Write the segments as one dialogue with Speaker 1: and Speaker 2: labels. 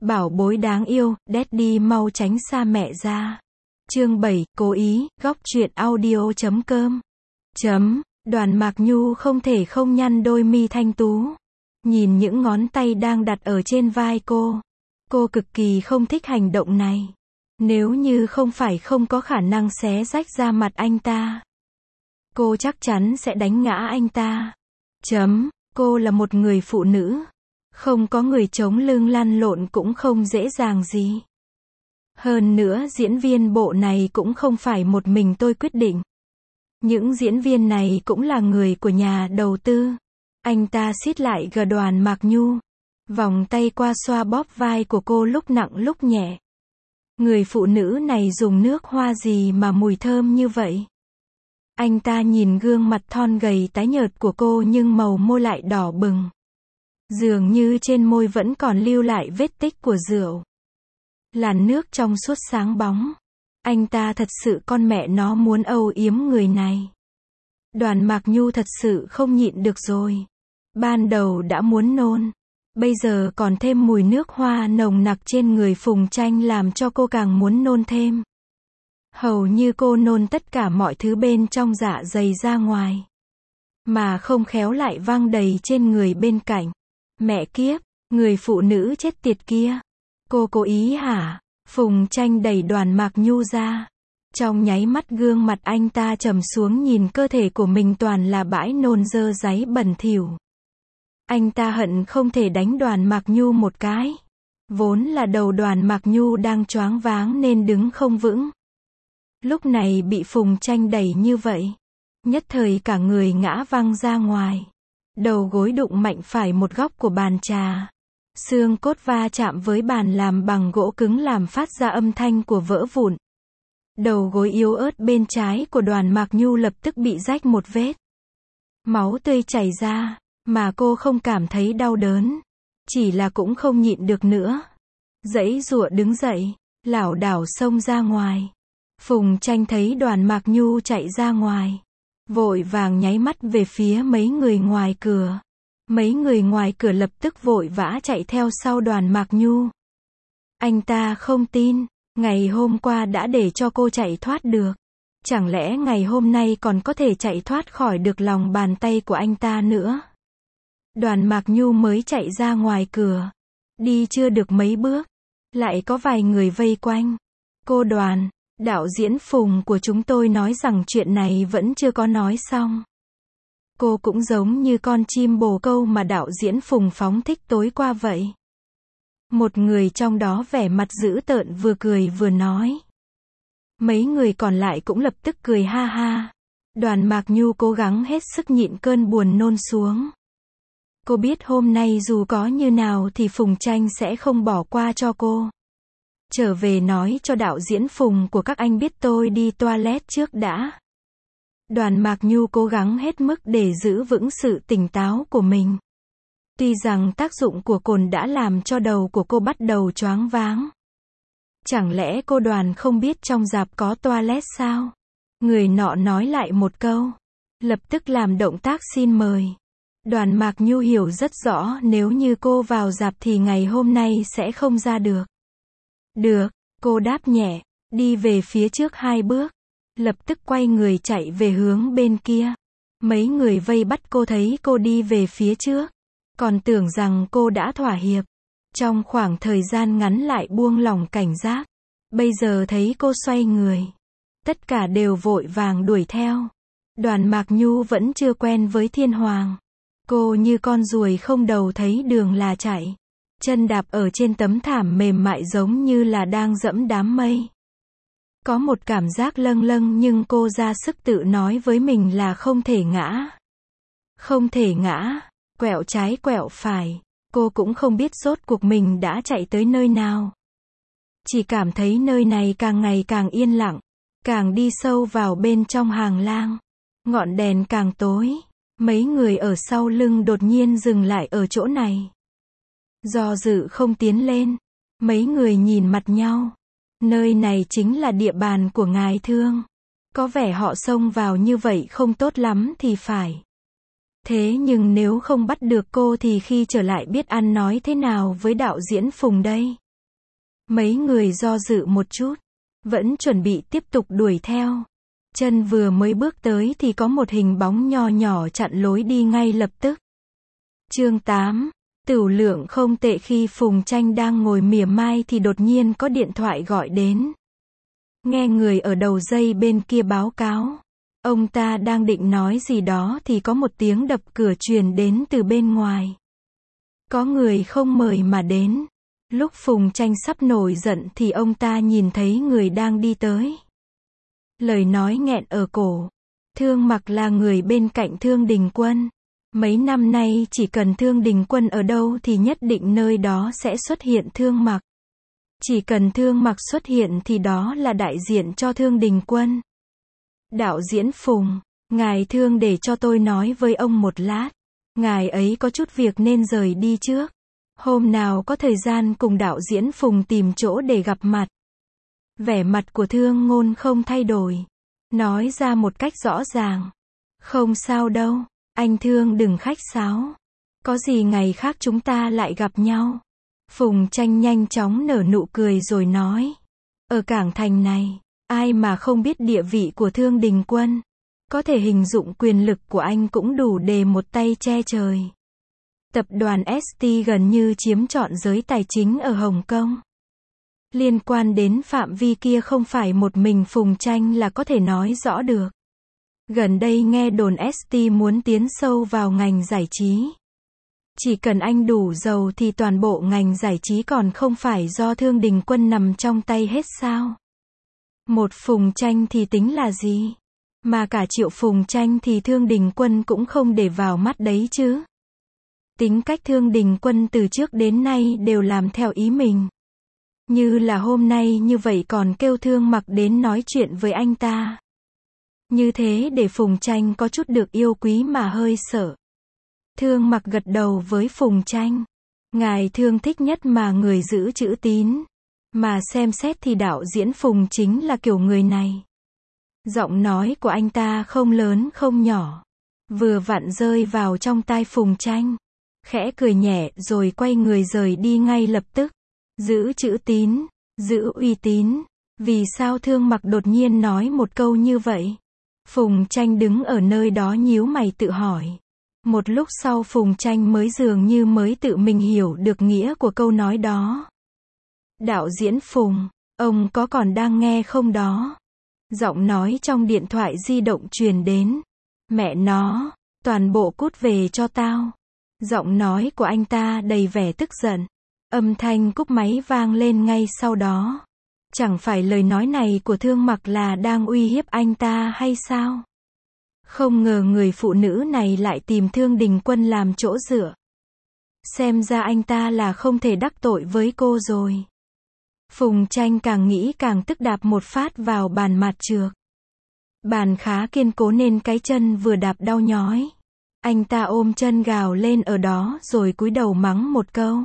Speaker 1: Bảo bối đáng yêu, Daddy mau tránh xa mẹ ra. Chương 7, cố ý, góc truyện audio.com. Đoàn Mạc Nhu không thể không nhăn đôi mi thanh tú. Nhìn những ngón tay đang đặt ở trên vai cô. Cô cực kỳ không thích hành động này. Nếu như không phải không có khả năng xé rách ra mặt anh ta, cô chắc chắn sẽ đánh ngã anh ta. Cô là một người phụ nữ. Không có người chống lưng lăn lộn cũng không dễ dàng gì. Hơn nữa diễn viên bộ này cũng không phải một mình tôi quyết định. Những diễn viên này cũng là người của nhà đầu tư. Anh ta siết lại gần Đoàn Mạc Nhu. Vòng tay qua xoa bóp vai của cô lúc nặng lúc nhẹ. Người phụ nữ này dùng nước hoa gì mà mùi thơm như vậy? Anh ta nhìn gương mặt thon gầy tái nhợt của cô nhưng màu môi lại đỏ bừng. Dường như trên môi vẫn còn lưu lại vết tích của rượu. Làn nước trong suốt sáng bóng. Anh ta thật sự con mẹ nó muốn âu yếm người này. Đoàn Mạc Nhu thật sự không nhịn được rồi. Ban đầu đã muốn nôn. Bây giờ còn thêm mùi nước hoa nồng nặc trên người Phùng Tranh làm cho cô càng muốn nôn thêm. Hầu như cô nôn tất cả mọi thứ bên trong dạ dày ra ngoài. Mà không khéo lại văng đầy trên người bên cạnh. Mẹ kiếp, người phụ nữ chết tiệt kia. Cô cố ý hả? Phùng Tranh đẩy Đoàn Mạc Nhu ra. Trong nháy mắt gương mặt anh ta trầm xuống nhìn cơ thể của mình toàn là bãi nôn dơ dáy bẩn thỉu. Anh ta hận không thể đánh Đoàn Mạc Nhu một cái. Vốn là đầu Đoàn Mạc Nhu đang choáng váng nên đứng không vững. Lúc này bị Phùng Tranh đẩy như vậy. Nhất thời cả người ngã văng ra ngoài. Đầu gối đụng mạnh phải một góc của bàn trà. Xương cốt va chạm với bàn làm bằng gỗ cứng làm phát ra âm thanh của vỡ vụn. Đầu gối yếu ớt bên trái của Đoàn Mạc Nhu lập tức bị rách một vết. Máu tươi chảy ra, mà cô không cảm thấy đau đớn. Chỉ là cũng không nhịn được nữa. Giãy giụa đứng dậy, lảo đảo xông ra ngoài. Phùng Tranh thấy Đoàn Mạc Nhu chạy ra ngoài. Vội vàng nháy mắt về phía mấy người ngoài cửa. Mấy người ngoài cửa lập tức vội vã chạy theo sau Đoàn Mạc Nhu. Anh ta không tin, ngày hôm qua đã để cho cô chạy thoát được. Chẳng lẽ ngày hôm nay còn có thể chạy thoát khỏi được lòng bàn tay của anh ta nữa? Đoàn Mạc Nhu mới chạy ra ngoài cửa. Đi chưa được mấy bước. Lại có vài người vây quanh. Cô Đoàn, đạo diễn Phùng của chúng tôi nói rằng chuyện này vẫn chưa có nói xong. Cô cũng giống như con chim bồ câu mà đạo diễn Phùng phóng thích tối qua vậy. Một người trong đó vẻ mặt dữ tợn vừa cười vừa nói. Mấy người còn lại cũng lập tức cười ha ha. Đoàn Mạc Nhu cố gắng hết sức nhịn cơn buồn nôn xuống. Cô biết hôm nay dù có như nào thì Phùng Tranh sẽ không bỏ qua cho cô. Trở về nói cho đạo diễn Phùng của các anh biết tôi đi toilet trước đã. Đoàn Mạc Nhu cố gắng hết mức để giữ vững sự tỉnh táo của mình. Tuy rằng tác dụng của cồn đã làm cho đầu của cô bắt đầu choáng váng. Chẳng lẽ cô Đoàn không biết trong rạp có toilet sao? Người nọ nói lại một câu. Lập tức làm động tác xin mời. Đoàn Mạc Nhu hiểu rất rõ nếu như cô vào rạp thì ngày hôm nay sẽ không ra được. Được, cô đáp nhẹ, đi về phía trước 2 bước. Lập tức quay người chạy về hướng bên kia. Mấy người vây bắt cô thấy cô đi về phía trước. Còn tưởng rằng cô đã thỏa hiệp. Trong khoảng thời gian ngắn lại buông lỏng cảnh giác. Bây giờ thấy cô xoay người. Tất cả đều vội vàng đuổi theo. Đoàn Mạc Nhu vẫn chưa quen với Thiên Hoàng. Cô như con ruồi không đầu thấy đường là chạy. Chân đạp ở trên tấm thảm mềm mại giống như là đang dẫm đám mây. Có một cảm giác lâng lâng nhưng cô ra sức tự nói với mình là không thể ngã. Không thể ngã. Quẹo trái quẹo phải. Cô cũng không biết rốt cuộc mình đã chạy tới nơi nào. Chỉ cảm thấy nơi này càng ngày càng yên lặng. Càng đi sâu vào bên trong hàng lang. Ngọn đèn càng tối. Mấy người ở sau lưng đột nhiên dừng lại ở chỗ này. Do dự không tiến lên. Mấy người nhìn mặt nhau. Nơi này chính là địa bàn của ngài Thương. Có vẻ họ xông vào như vậy không tốt lắm thì phải. Thế nhưng nếu không bắt được cô thì khi trở lại biết ăn nói thế nào với đạo diễn Phùng đây? Mấy người do dự một chút, vẫn chuẩn bị tiếp tục đuổi theo. Chân vừa mới bước tới thì có một hình bóng nho nhỏ chặn lối đi ngay lập tức. Chương 8. Tửu lượng không tệ. Khi Phùng Tranh đang ngồi mỉa mai thì đột nhiên có điện thoại gọi đến. Nghe người ở đầu dây bên kia báo cáo. Ông ta đang định nói gì đó thì có một tiếng đập cửa truyền đến từ bên ngoài. Có người không mời mà đến. Lúc Phùng Tranh sắp nổi giận thì ông ta nhìn thấy người đang đi tới. Lời nói nghẹn ở cổ. Thương Mặc là người bên cạnh Thương Đình Quân. Mấy năm nay chỉ cần Thương Đình Quân ở đâu thì nhất định nơi đó sẽ xuất hiện Thương Mặc. Chỉ cần Thương Mặc xuất hiện thì đó là đại diện cho Thương Đình Quân. Đạo diễn Phùng, ngài Thương để cho tôi nói với ông một lát. Ngài ấy có chút việc nên rời đi trước. Hôm nào có thời gian cùng đạo diễn Phùng tìm chỗ để gặp mặt. Vẻ mặt của Thương Ngôn không thay đổi. Nói ra một cách rõ ràng. Không sao đâu, anh Thương đừng khách sáo. Có gì ngày khác chúng ta lại gặp nhau. Phùng Tranh nhanh chóng nở nụ cười rồi nói. Ở Cảng Thành này, ai mà không biết địa vị của Thương Đình Quân. Có thể hình dụng quyền lực của anh cũng đủ để một tay che trời. Tập đoàn ST gần như chiếm trọn giới tài chính ở Hồng Kông. Liên quan đến phạm vi kia không phải một mình Phùng Tranh là có thể nói rõ được. Gần đây nghe đồn ST muốn tiến sâu vào ngành giải trí. Chỉ cần anh đủ giàu thì toàn bộ ngành giải trí còn không phải do Thương Đình Quân nằm trong tay hết sao? Một Phùng Tranh thì tính là gì? Mà cả triệu Phùng Tranh thì Thương Đình Quân cũng không để vào mắt đấy chứ. Tính cách Thương Đình Quân từ trước đến nay đều làm theo ý mình. Như là hôm nay như vậy còn kêu Thương Mặc đến nói chuyện với anh ta. Như thế để Phùng Tranh có chút được yêu quý mà hơi sợ. Thương Mặc gật đầu với Phùng Tranh. Ngài Thương thích nhất mà người giữ chữ tín. Mà xem xét thì đạo diễn Phùng chính là kiểu người này. Giọng nói của anh ta không lớn không nhỏ. Vừa vặn rơi vào trong tai Phùng Tranh. Khẽ cười nhẹ rồi quay người rời đi ngay lập tức. Giữ chữ tín, giữ uy tín. Vì sao Thương Mặc đột nhiên nói một câu như vậy? Phùng Tranh đứng ở nơi đó nhíu mày tự hỏi. Một lúc sau Phùng Tranh mới dường như mới tự mình hiểu được nghĩa của câu nói đó. Đạo diễn Phùng, ông có còn đang nghe không đó? Giọng nói trong điện thoại di động truyền đến. Mẹ nó, toàn bộ cút về cho tao. Giọng nói của anh ta đầy vẻ tức giận. Âm thanh cúp máy vang lên ngay sau đó. Chẳng phải lời nói này của Thương Mặc là đang uy hiếp anh ta hay sao? Không ngờ người phụ nữ này lại tìm Thương Đình Quân làm chỗ dựa. Xem ra anh ta là không thể đắc tội với cô rồi. Phùng Tranh càng nghĩ càng tức đạp một phát vào bàn mặt trược. Bàn khá kiên cố nên cái chân vừa đạp đau nhói. Anh ta ôm chân gào lên ở đó rồi cúi đầu mắng một câu.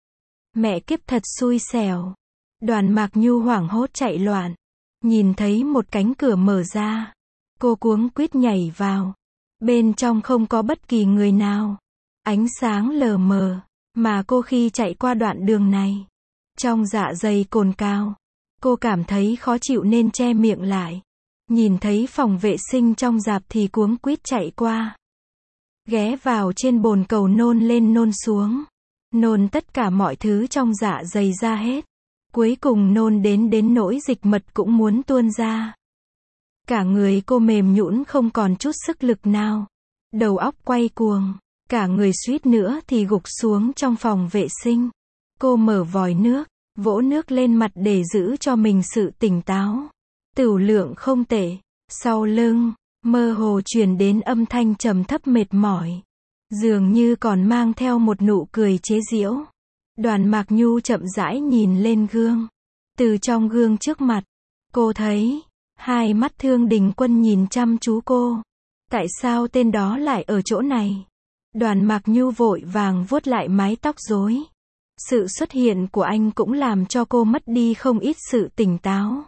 Speaker 1: Mẹ kiếp thật xui xẻo. Đoàn Mạc Nhu hoảng hốt chạy loạn. Nhìn thấy một cánh cửa mở ra. Cô cuống quýt nhảy vào. Bên trong không có bất kỳ người nào. Ánh sáng lờ mờ. Mà cô khi chạy qua đoạn đường này. Trong dạ dày cồn cào. Cô cảm thấy khó chịu nên che miệng lại. Nhìn thấy phòng vệ sinh trong rạp thì cuống quýt chạy qua. Ghé vào trên bồn cầu nôn lên nôn xuống. Nôn tất cả mọi thứ trong dạ dày ra hết. Cuối cùng nôn đến nỗi dịch mật cũng muốn tuôn ra. Cả người cô mềm nhũn không còn chút sức lực nào. Đầu óc quay cuồng. Cả người suýt nữa thì gục xuống trong phòng vệ sinh. Cô mở vòi nước, vỗ nước lên mặt để giữ cho mình sự tỉnh táo. Tửu lượng không tệ. Sau lưng, mơ hồ truyền đến âm thanh trầm thấp mệt mỏi. Dường như còn mang theo một nụ cười chế giễu. Đoàn Mạc Nhu chậm rãi nhìn lên gương. Từ trong gương trước mặt, cô thấy hai mắt Thương Đình Quân nhìn chăm chú cô. Tại sao tên đó lại ở chỗ này? Đoàn Mạc Nhu vội vàng vuốt lại mái tóc rối. Sự xuất hiện của anh cũng làm cho cô mất đi không ít sự tỉnh táo.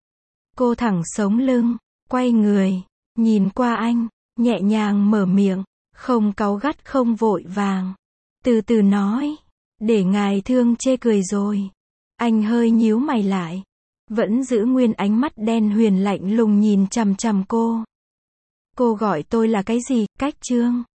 Speaker 1: Cô thẳng sống lưng, quay người, nhìn qua anh, nhẹ nhàng mở miệng, không cáu gắt không vội vàng. Từ từ nói, để ngài Thương chê cười rồi. Anh hơi nhíu mày lại. Vẫn giữ nguyên ánh mắt đen huyền lạnh lùng nhìn chằm chằm cô. Cô gọi tôi là cái gì, Cách Trương?